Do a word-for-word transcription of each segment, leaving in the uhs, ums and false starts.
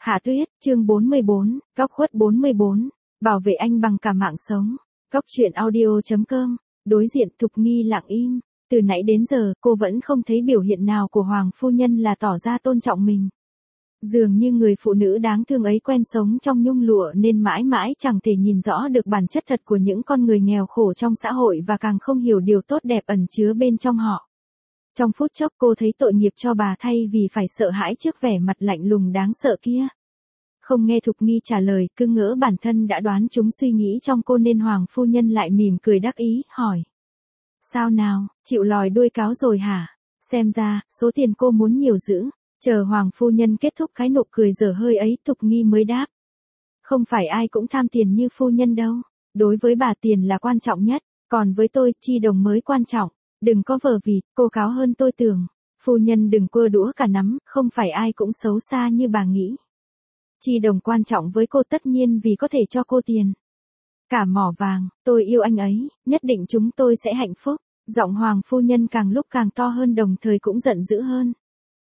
Hạ Tuyết, chương bốn mươi bốn, Góc khuất bốn mươi bốn, bảo vệ anh bằng cả mạng sống. Góc truyện audio chấm com, đối diện Thục Nghi lặng im, từ nãy đến giờ cô vẫn không thấy biểu hiện nào của Hoàng phu nhân là tỏ ra tôn trọng mình. Dường như người phụ nữ đáng thương ấy quen sống trong nhung lụa nên mãi mãi chẳng thể nhìn rõ được bản chất thật của những con người nghèo khổ trong xã hội và càng không hiểu điều tốt đẹp ẩn chứa bên trong họ. Trong phút chốc cô thấy tội nghiệp cho bà thay vì phải sợ hãi trước vẻ mặt lạnh lùng đáng sợ kia. Không nghe Thục Nghi trả lời, cứ ngỡ bản thân đã đoán trúng suy nghĩ trong cô nên Hoàng phu nhân lại mỉm cười đắc ý, hỏi. Sao nào, chịu lòi đuôi cáo rồi hả? Xem ra, số tiền cô muốn nhiều dữ. Chờ Hoàng phu nhân kết thúc cái nụ cười dở hơi ấy, Thục Nghi mới đáp. Không phải ai cũng tham tiền như phu nhân đâu. Đối với bà tiền là quan trọng nhất, còn với tôi, Chi Đồng mới quan trọng. Đừng có vờ vịt, cô cáo hơn tôi tưởng. Phu nhân đừng quơ đũa cả nắm, không phải ai cũng xấu xa như bà nghĩ. Chi Đồng quan trọng với cô tất nhiên vì có thể cho cô tiền. Cả mỏ vàng, tôi yêu anh ấy, nhất định chúng tôi sẽ hạnh phúc. Giọng Hoàng phu nhân càng lúc càng to hơn đồng thời cũng giận dữ hơn.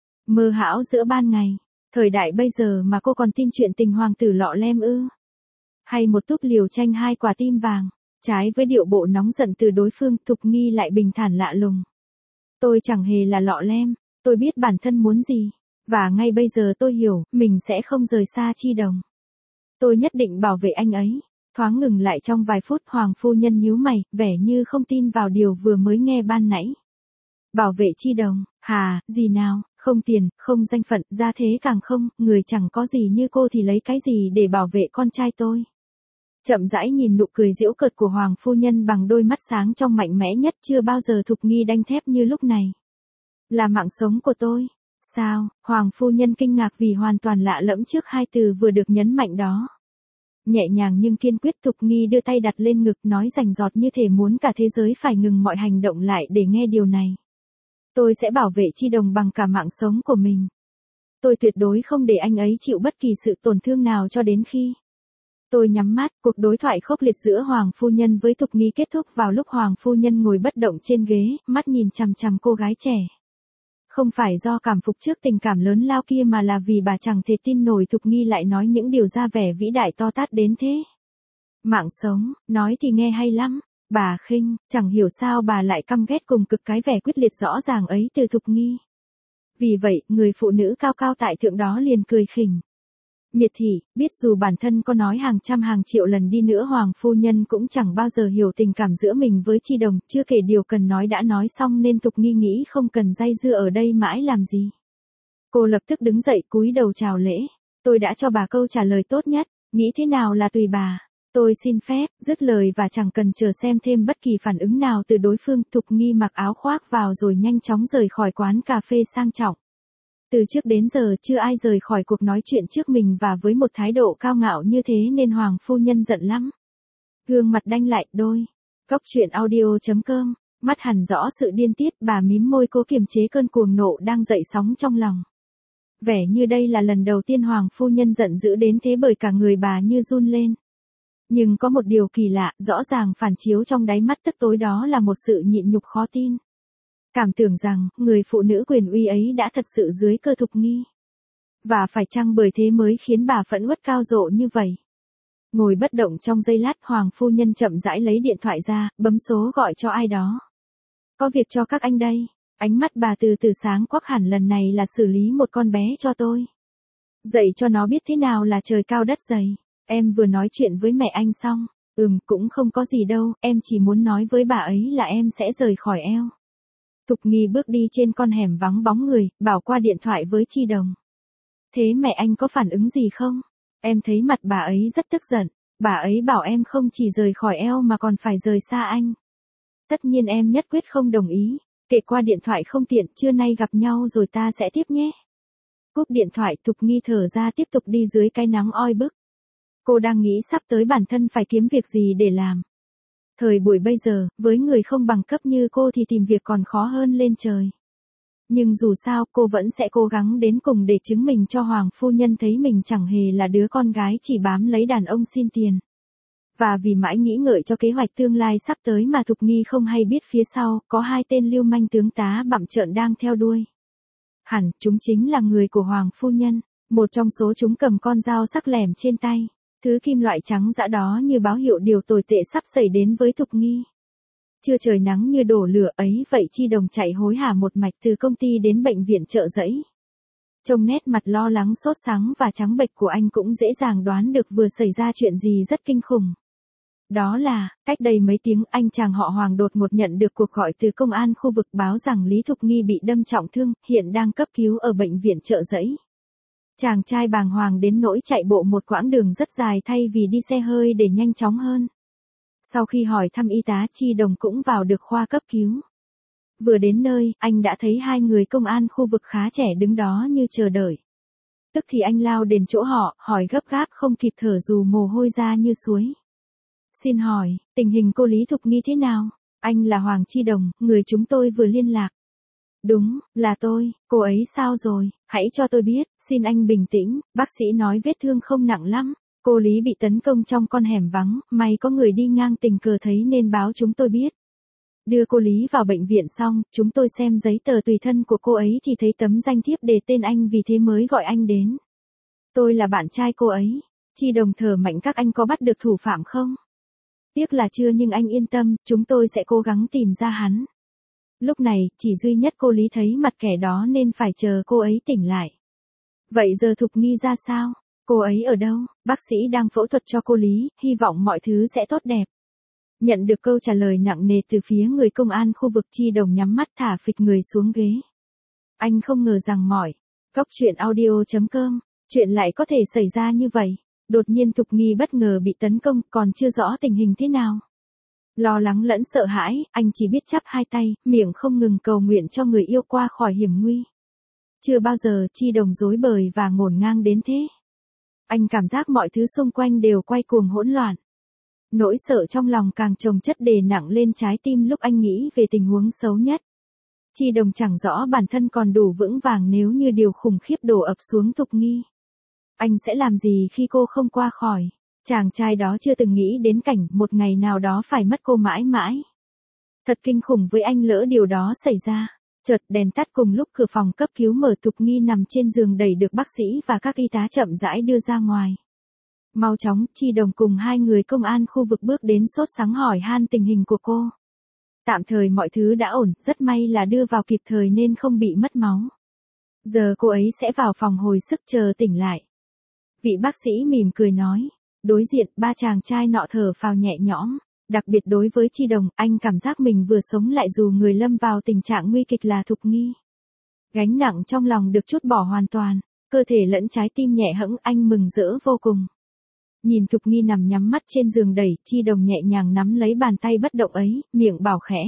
Mơ hão giữa ban ngày, thời đại bây giờ mà cô còn tin chuyện tình hoàng tử lọ lem ư? Hay một túp liều tranh hai quả tim vàng? Trái với điệu bộ nóng giận từ đối phương, Thục Nghi lại bình thản lạ lùng. Tôi chẳng hề là lọ lem, tôi biết bản thân muốn gì, và ngay bây giờ tôi hiểu, mình sẽ không rời xa Chi Đồng. Tôi nhất định bảo vệ anh ấy. Thoáng ngừng lại trong vài phút, Hoàng phu nhân nhíu mày, vẻ như không tin vào điều vừa mới nghe ban nãy. Bảo vệ Chi Đồng, hà, gì nào, không tiền, không danh phận, gia thế càng không, người chẳng có gì như cô thì lấy cái gì để bảo vệ con trai tôi. Chậm rãi nhìn nụ cười giễu cợt của Hoàng phu nhân bằng đôi mắt sáng trong mạnh mẽ nhất, chưa bao giờ Thục Nghi đanh thép như lúc này. Là mạng sống của tôi. Sao? Hoàng phu nhân kinh ngạc vì hoàn toàn lạ lẫm trước hai từ vừa được nhấn mạnh đó. Nhẹ nhàng nhưng kiên quyết, Thục Nghi đưa tay đặt lên ngực, nói rành rọt như thể muốn cả thế giới phải ngừng mọi hành động lại để nghe điều này. Tôi sẽ bảo vệ Chi Đồng bằng cả mạng sống của mình. Tôi tuyệt đối không để anh ấy chịu bất kỳ sự tổn thương nào cho đến khi. Tôi nhắm mắt, cuộc đối thoại khốc liệt giữa Hoàng phu nhân với Thục Nghi kết thúc vào lúc Hoàng phu nhân ngồi bất động trên ghế, mắt nhìn chằm chằm cô gái trẻ. Không phải do cảm phục trước tình cảm lớn lao kia mà là vì bà chẳng thể tin nổi Thục Nghi lại nói những điều ra vẻ vĩ đại to tát đến thế. Mạng sống, nói thì nghe hay lắm. Bà khinh, chẳng hiểu sao bà lại căm ghét cùng cực cái vẻ quyết liệt rõ ràng ấy từ Thục Nghi. Vì vậy, người phụ nữ cao cao tại thượng đó liền cười khỉnh. Miệt thị, biết dù bản thân có nói hàng trăm hàng triệu lần đi nữa Hoàng phu nhân cũng chẳng bao giờ hiểu tình cảm giữa mình với Chi Đồng, chưa kể điều cần nói đã nói xong nên Thục Nghi nghĩ không cần dây dưa ở đây mãi làm gì. Cô lập tức đứng dậy cúi đầu chào lễ. Tôi đã cho bà câu trả lời tốt nhất, nghĩ thế nào là tùy bà. Tôi xin phép, dứt lời và chẳng cần chờ xem thêm bất kỳ phản ứng nào từ đối phương, Thục Nghi mặc áo khoác vào rồi nhanh chóng rời khỏi quán cà phê sang trọng. Từ trước đến giờ chưa ai rời khỏi cuộc nói chuyện trước mình và với một thái độ cao ngạo như thế nên Hoàng phu nhân giận lắm. Gương mặt đanh lại, đôi. Góc truyện audio chấm com, mắt hằn rõ sự điên tiết, bà mím môi cố kiềm chế cơn cuồng nộ đang dậy sóng trong lòng. Vẻ như đây là lần đầu tiên Hoàng phu nhân giận dữ đến thế bởi cả người bà như run lên. Nhưng có một điều kỳ lạ, rõ ràng phản chiếu trong đáy mắt tức tối đó là một sự nhịn nhục khó tin. Cảm tưởng rằng, người phụ nữ quyền uy ấy đã thật sự dưới cơ Thục Nghi. Và phải chăng bởi thế mới khiến bà phẫn uất cao rộ như vậy. Ngồi bất động trong giây lát, Hoàng phu nhân chậm rãi lấy điện thoại ra, bấm số gọi cho ai đó. Có việc cho các anh đây. Ánh mắt bà từ từ sáng quắc hẳn, lần này là xử lý một con bé cho tôi. Dạy cho nó biết thế nào là trời cao đất dày. Em vừa nói chuyện với mẹ anh xong. Ừm, cũng không có gì đâu, em chỉ muốn nói với bà ấy là em sẽ rời khỏi eo. Thục Nghi bước đi trên con hẻm vắng bóng người, bảo qua điện thoại với Chi Đồng. Thế mẹ anh có phản ứng gì không? Em thấy mặt bà ấy rất tức giận. Bà ấy bảo em không chỉ rời khỏi eo mà còn phải rời xa anh. Tất nhiên em nhất quyết không đồng ý. Kể qua điện thoại không tiện, trưa nay gặp nhau rồi ta sẽ tiếp nhé. Cúp điện thoại, Thục Nghi thở ra tiếp tục đi dưới cái nắng oi bức. Cô đang nghĩ sắp tới bản thân phải kiếm việc gì để làm. Thời buổi bây giờ, với người không bằng cấp như cô thì tìm việc còn khó hơn lên trời. Nhưng dù sao, cô vẫn sẽ cố gắng đến cùng để chứng minh cho Hoàng phu nhân thấy mình chẳng hề là đứa con gái chỉ bám lấy đàn ông xin tiền. Và vì mãi nghĩ ngợi cho kế hoạch tương lai sắp tới mà Thục Nghi không hay biết phía sau, có hai tên lưu manh tướng tá bặm trợn đang theo đuôi. Hẳn, chúng chính là người của Hoàng phu nhân. Một trong số chúng cầm con dao sắc lẻm trên tay. Thứ kim loại trắng dã đó như báo hiệu điều tồi tệ sắp xảy đến với Thục Nghi. Chưa trời nắng như đổ lửa ấy vậy Chi Đồng chạy hối hả một mạch từ công ty đến bệnh viện Chợ Giẫy. Trông nét mặt lo lắng sốt sắng và trắng bệch của anh cũng dễ dàng đoán được vừa xảy ra chuyện gì rất kinh khủng. Đó là, cách đây mấy tiếng anh chàng họ Hoàng đột ngột nhận được cuộc gọi từ công an khu vực báo rằng Lý Thục Nghi bị đâm trọng thương, hiện đang cấp cứu ở bệnh viện Chợ Giẫy. Chàng trai bàng hoàng đến nỗi chạy bộ một quãng đường rất dài thay vì đi xe hơi để nhanh chóng hơn. Sau khi hỏi thăm y tá Chi Đồng cũng vào được khoa cấp cứu. Vừa đến nơi, anh đã thấy hai người công an khu vực khá trẻ đứng đó như chờ đợi. Tức thì anh lao đến chỗ họ, hỏi gấp gáp không kịp thở dù mồ hôi ra như suối. Xin hỏi, tình hình cô Lý Thục Nghi thế nào? Anh là Hoàng Chi Đồng, người chúng tôi vừa liên lạc. Đúng, là tôi, cô ấy sao rồi, hãy cho tôi biết, xin anh bình tĩnh, bác sĩ nói vết thương không nặng lắm. Cô Lý bị tấn công trong con hẻm vắng, may có người đi ngang tình cờ thấy nên báo chúng tôi biết. Đưa cô Lý vào bệnh viện xong, chúng tôi xem giấy tờ tùy thân của cô ấy thì thấy tấm danh thiếp đề tên anh vì thế mới gọi anh đến. Tôi là bạn trai cô ấy. Chi Đồng thở mạnh các anh có bắt được thủ phạm không? Tiếc là chưa nhưng anh yên tâm, chúng tôi sẽ cố gắng tìm ra hắn. Lúc này, chỉ duy nhất cô Lý thấy mặt kẻ đó nên phải chờ cô ấy tỉnh lại. Vậy giờ Thục Nghi ra sao? Cô ấy ở đâu? Bác sĩ đang phẫu thuật cho cô Lý, hy vọng mọi thứ sẽ tốt đẹp. Nhận được câu trả lời nặng nề từ phía người công an khu vực Chi Đồng nhắm mắt thả phịch người xuống ghế. Anh không ngờ rằng mọi góc truyện audio chấm com, chuyện lại có thể xảy ra như vậy. Đột nhiên Thục Nghi bất ngờ bị tấn công, còn chưa rõ tình hình thế nào. Lo lắng lẫn sợ hãi, anh chỉ biết chắp hai tay, miệng không ngừng cầu nguyện cho người yêu qua khỏi hiểm nguy. Chưa bao giờ Chi Đồng rối bời và ngổn ngang đến thế. Anh cảm giác mọi thứ xung quanh đều quay cuồng hỗn loạn. Nỗi sợ trong lòng càng chồng chất đè nặng lên trái tim lúc anh nghĩ về tình huống xấu nhất. Chi Đồng chẳng rõ bản thân còn đủ vững vàng nếu như điều khủng khiếp đổ ập xuống Thục Nghi. Anh sẽ làm gì khi cô không qua khỏi? Chàng trai đó chưa từng nghĩ đến cảnh một ngày nào đó phải mất cô mãi mãi. Thật kinh khủng với anh lỡ điều đó xảy ra. Chợt đèn tắt cùng lúc cửa phòng cấp cứu mở Thục Nghi nằm trên giường đẩy được bác sĩ và các y tá chậm rãi đưa ra ngoài. Mau chóng, Chi Đồng cùng hai người công an khu vực bước đến sốt sắng hỏi han tình hình của cô. Tạm thời mọi thứ đã ổn, rất may là đưa vào kịp thời nên không bị mất máu. Giờ cô ấy sẽ vào phòng hồi sức chờ tỉnh lại. Vị bác sĩ mỉm cười nói. Đối diện, ba chàng trai nọ thở phào nhẹ nhõm. Đặc biệt đối với Chi Đồng, anh cảm giác mình vừa sống lại dù người lâm vào tình trạng nguy kịch là Thục Nghi. Gánh nặng trong lòng được trút bỏ hoàn toàn, cơ thể lẫn trái tim nhẹ hẫng anh mừng rỡ vô cùng. Nhìn Thục Nghi nằm nhắm mắt trên giường đẩy, Chi Đồng nhẹ nhàng nắm lấy bàn tay bất động ấy, miệng bảo khẽ.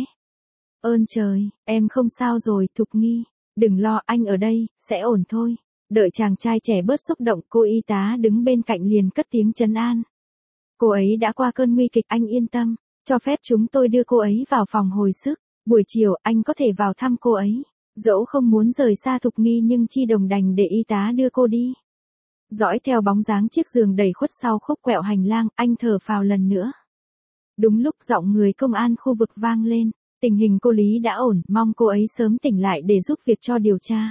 Ơn trời, em không sao rồi Thục Nghi, đừng lo anh ở đây, sẽ ổn thôi. Đợi chàng trai trẻ bớt xúc động, cô y tá đứng bên cạnh liền cất tiếng trấn an. Cô ấy đã qua cơn nguy kịch, anh yên tâm, cho phép chúng tôi đưa cô ấy vào phòng hồi sức. Buổi chiều anh có thể vào thăm cô ấy. Dẫu không muốn rời xa Thục Nghi nhưng Chi Đồng đành để y tá đưa cô đi. Dõi theo bóng dáng chiếc giường đầy khuất sau khúc quẹo hành lang, anh thở phào lần nữa. Đúng lúc giọng người công an khu vực vang lên, tình hình cô Lý đã ổn, mong cô ấy sớm tỉnh lại để giúp việc cho điều tra.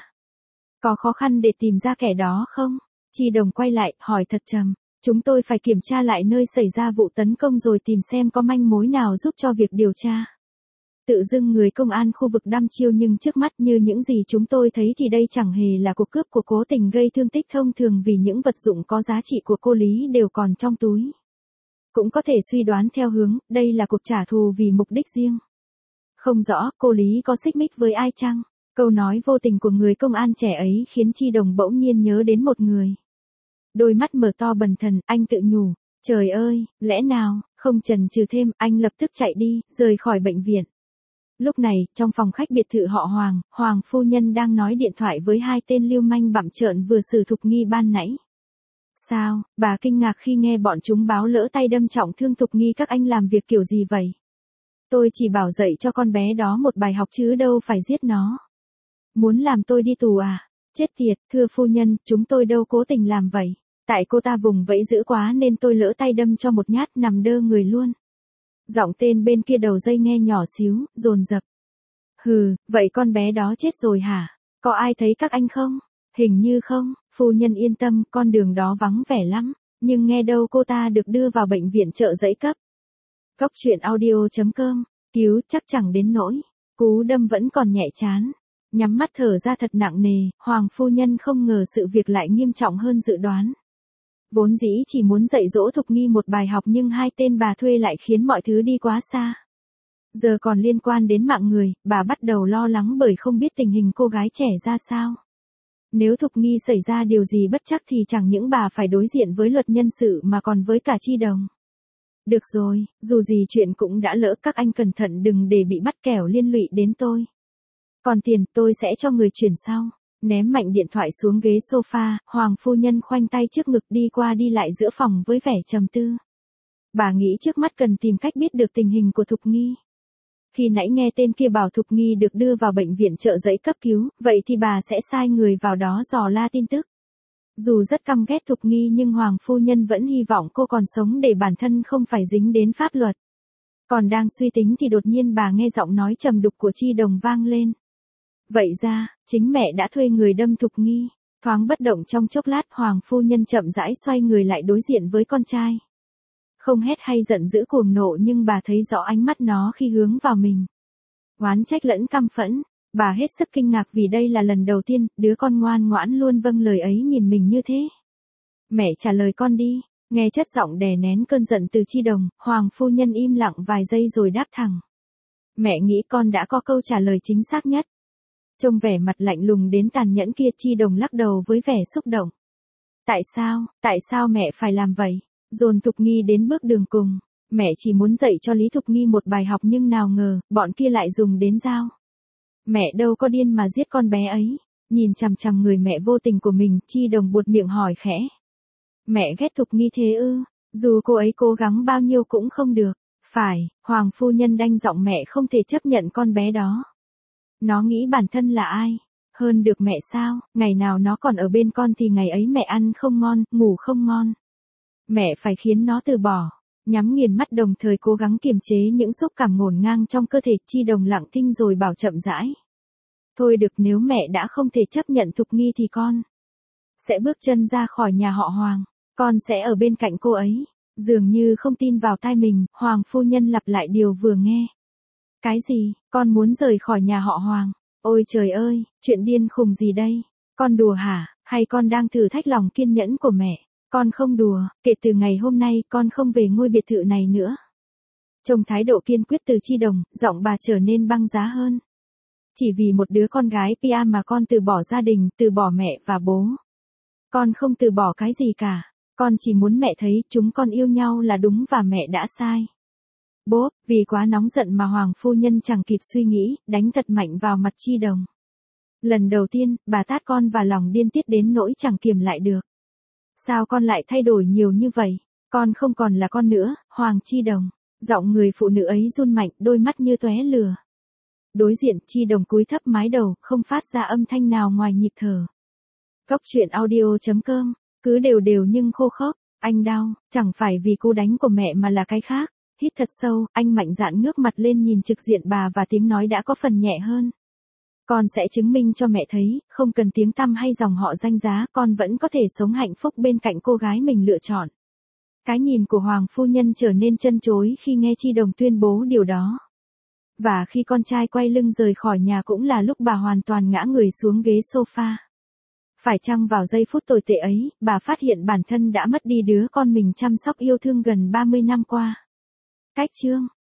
Có khó khăn để tìm ra kẻ đó không? Chi Đồng quay lại, hỏi thật trầm. Chúng tôi phải kiểm tra lại nơi xảy ra vụ tấn công rồi tìm xem có manh mối nào giúp cho việc điều tra. Tự dưng người công an khu vực đăm chiêu nhưng trước mắt như những gì chúng tôi thấy thì đây chẳng hề là cuộc cướp của cố tình gây thương tích thông thường vì những vật dụng có giá trị của cô Lý đều còn trong túi. Cũng có thể suy đoán theo hướng, đây là cuộc trả thù vì mục đích riêng. Không rõ cô Lý có xích mích với ai chăng? Câu nói vô tình của người công an trẻ ấy khiến Chi Đồng bỗng nhiên nhớ đến một người. Đôi mắt mở to bần thần, anh tự nhủ, trời ơi, lẽ nào, không chần chừ thêm, anh lập tức chạy đi, rời khỏi bệnh viện. Lúc này, trong phòng khách biệt thự họ Hoàng, Hoàng phu nhân đang nói điện thoại với hai tên lưu manh bặm trợn vừa xử Thục Nghi ban nãy. Sao, bà kinh ngạc khi nghe bọn chúng báo lỡ tay đâm trọng thương Thục Nghi, các anh làm việc kiểu gì vậy? Tôi chỉ bảo dạy cho con bé đó một bài học chứ đâu phải giết nó. Muốn làm tôi đi tù à? Chết tiệt, thưa phu nhân, chúng tôi đâu cố tình làm vậy. Tại cô ta vùng vẫy dữ quá nên tôi lỡ tay đâm cho một nhát nằm đơ người luôn. Giọng tên bên kia đầu dây nghe nhỏ xíu, dồn dập. Hừ, vậy con bé đó chết rồi hả? Có ai thấy các anh không? Hình như không, phu nhân yên tâm, con đường đó vắng vẻ lắm, nhưng nghe đâu cô ta được đưa vào bệnh viện Chợ Giấy cấp. Cóc truyện audio chấm com, cứu chắc chẳng đến nỗi, cú đâm vẫn còn nhẹ chán. Nhắm mắt thở ra thật nặng nề, Hoàng phu nhân không ngờ sự việc lại nghiêm trọng hơn dự đoán. Vốn dĩ chỉ muốn dạy dỗ Thục Nghi một bài học nhưng hai tên bà thuê lại khiến mọi thứ đi quá xa. Giờ còn liên quan đến mạng người, bà bắt đầu lo lắng bởi không biết tình hình cô gái trẻ ra sao. Nếu Thục Nghi xảy ra điều gì bất trắc thì chẳng những bà phải đối diện với luật nhân sự mà còn với cả Chi Đồng. Được rồi, dù gì chuyện cũng đã lỡ, các anh cẩn thận đừng để bị bắt kẻo liên lụy đến tôi. Còn tiền tôi sẽ cho người chuyển sau. Ném mạnh điện thoại xuống ghế sofa, Hoàng phu nhân khoanh tay trước ngực đi qua đi lại giữa phòng với vẻ trầm tư. Bà nghĩ trước mắt cần tìm cách biết được tình hình của Thục Nghi. Khi nãy nghe tên kia bảo Thục Nghi được đưa vào bệnh viện Chợ Giấy cấp cứu, vậy thì bà sẽ sai người vào đó dò la tin tức. Dù rất căm ghét Thục Nghi nhưng Hoàng phu nhân vẫn hy vọng cô còn sống để bản thân không phải dính đến pháp luật. Còn đang suy tính thì đột nhiên bà nghe giọng nói trầm đục của Chi Đồng vang lên. Vậy ra, chính mẹ đã thuê người đâm Thục Nghi. Thoáng bất động trong chốc lát, Hoàng phu nhân chậm rãi xoay người lại đối diện với con trai. Không hét hay giận dữ cuồng nộ nhưng bà thấy rõ ánh mắt nó khi hướng vào mình. Oán trách lẫn căm phẫn, bà hết sức kinh ngạc vì đây là lần đầu tiên đứa con ngoan ngoãn luôn vâng lời ấy nhìn mình như thế. Mẹ trả lời con đi, nghe chất giọng đè nén cơn giận từ Chi Đồng, Hoàng phu nhân im lặng vài giây rồi đáp thẳng. Mẹ nghĩ con đã có câu trả lời chính xác nhất. Trông vẻ mặt lạnh lùng đến tàn nhẫn kia, Chi Đồng lắc đầu với vẻ xúc động. Tại sao, tại sao mẹ phải làm vậy? Dồn Thục Nghi đến bước đường cùng. Mẹ chỉ muốn dạy cho Lý Thục Nghi một bài học nhưng nào ngờ, bọn kia lại dùng đến dao. Mẹ đâu có điên mà giết con bé ấy. Nhìn chằm chằm người mẹ vô tình của mình, Chi Đồng buột miệng hỏi khẽ. Mẹ ghét Thục Nghi thế ư? Dù cô ấy cố gắng bao nhiêu cũng không được. Phải, Hoàng phu nhân đanh giọng, mẹ không thể chấp nhận con bé đó. Nó nghĩ bản thân là ai? Hơn được mẹ sao? Ngày nào nó còn ở bên con thì ngày ấy mẹ ăn không ngon, ngủ không ngon. Mẹ phải khiến nó từ bỏ. Nhắm nghiền mắt đồng thời cố gắng kiềm chế những xúc cảm ngổn ngang trong cơ thể. Chi Đồng lặng thinh rồi bảo chậm rãi. Thôi được, nếu mẹ đã không thể chấp nhận Thục Nghi thì con sẽ bước chân ra khỏi nhà họ Hoàng. Con sẽ ở bên cạnh cô ấy. Dường như không tin vào tai mình, Hoàng phu nhân lặp lại điều vừa nghe. Cái gì, con muốn rời khỏi nhà họ Hoàng? Ôi trời ơi, chuyện điên khùng gì đây? Con đùa hả? Hay con đang thử thách lòng kiên nhẫn của mẹ? Con không đùa, kể từ ngày hôm nay con không về ngôi biệt thự này nữa. Trông thái độ kiên quyết từ Chi Đồng, giọng bà trở nên băng giá hơn. Chỉ vì một đứa con gái Pia mà con từ bỏ gia đình, từ bỏ mẹ và bố. Con không từ bỏ cái gì cả. Con chỉ muốn mẹ thấy chúng con yêu nhau là đúng và mẹ đã sai. Bố, vì quá nóng giận mà Hoàng phu nhân chẳng kịp suy nghĩ, đánh thật mạnh vào mặt Chi Đồng. Lần đầu tiên, bà tát con và lòng điên tiết đến nỗi chẳng kiềm lại được. Sao con lại thay đổi nhiều như vậy? Con không còn là con nữa, Hoàng Chi Đồng. Giọng người phụ nữ ấy run mạnh, đôi mắt như tóe lửa. Đối diện, Chi Đồng cúi thấp mái đầu, không phát ra âm thanh nào ngoài nhịp thở. Cóc truyện audio chấm com, cứ đều đều nhưng khô khốc. Anh đau, chẳng phải vì cú đánh của mẹ mà là cái khác. Hít thật sâu, anh mạnh dạn ngước mặt lên nhìn trực diện bà và tiếng nói đã có phần nhẹ hơn. Con sẽ chứng minh cho mẹ thấy, không cần tiếng tăm hay dòng họ danh giá, con vẫn có thể sống hạnh phúc bên cạnh cô gái mình lựa chọn. Cái nhìn của Hoàng phu nhân trở nên chân chối khi nghe Chi Đồng tuyên bố điều đó. Và khi con trai quay lưng rời khỏi nhà cũng là lúc bà hoàn toàn ngã người xuống ghế sofa. Phải chăng vào giây phút tồi tệ ấy, bà phát hiện bản thân đã mất đi đứa con mình chăm sóc yêu thương gần ba mươi năm qua. Cách chương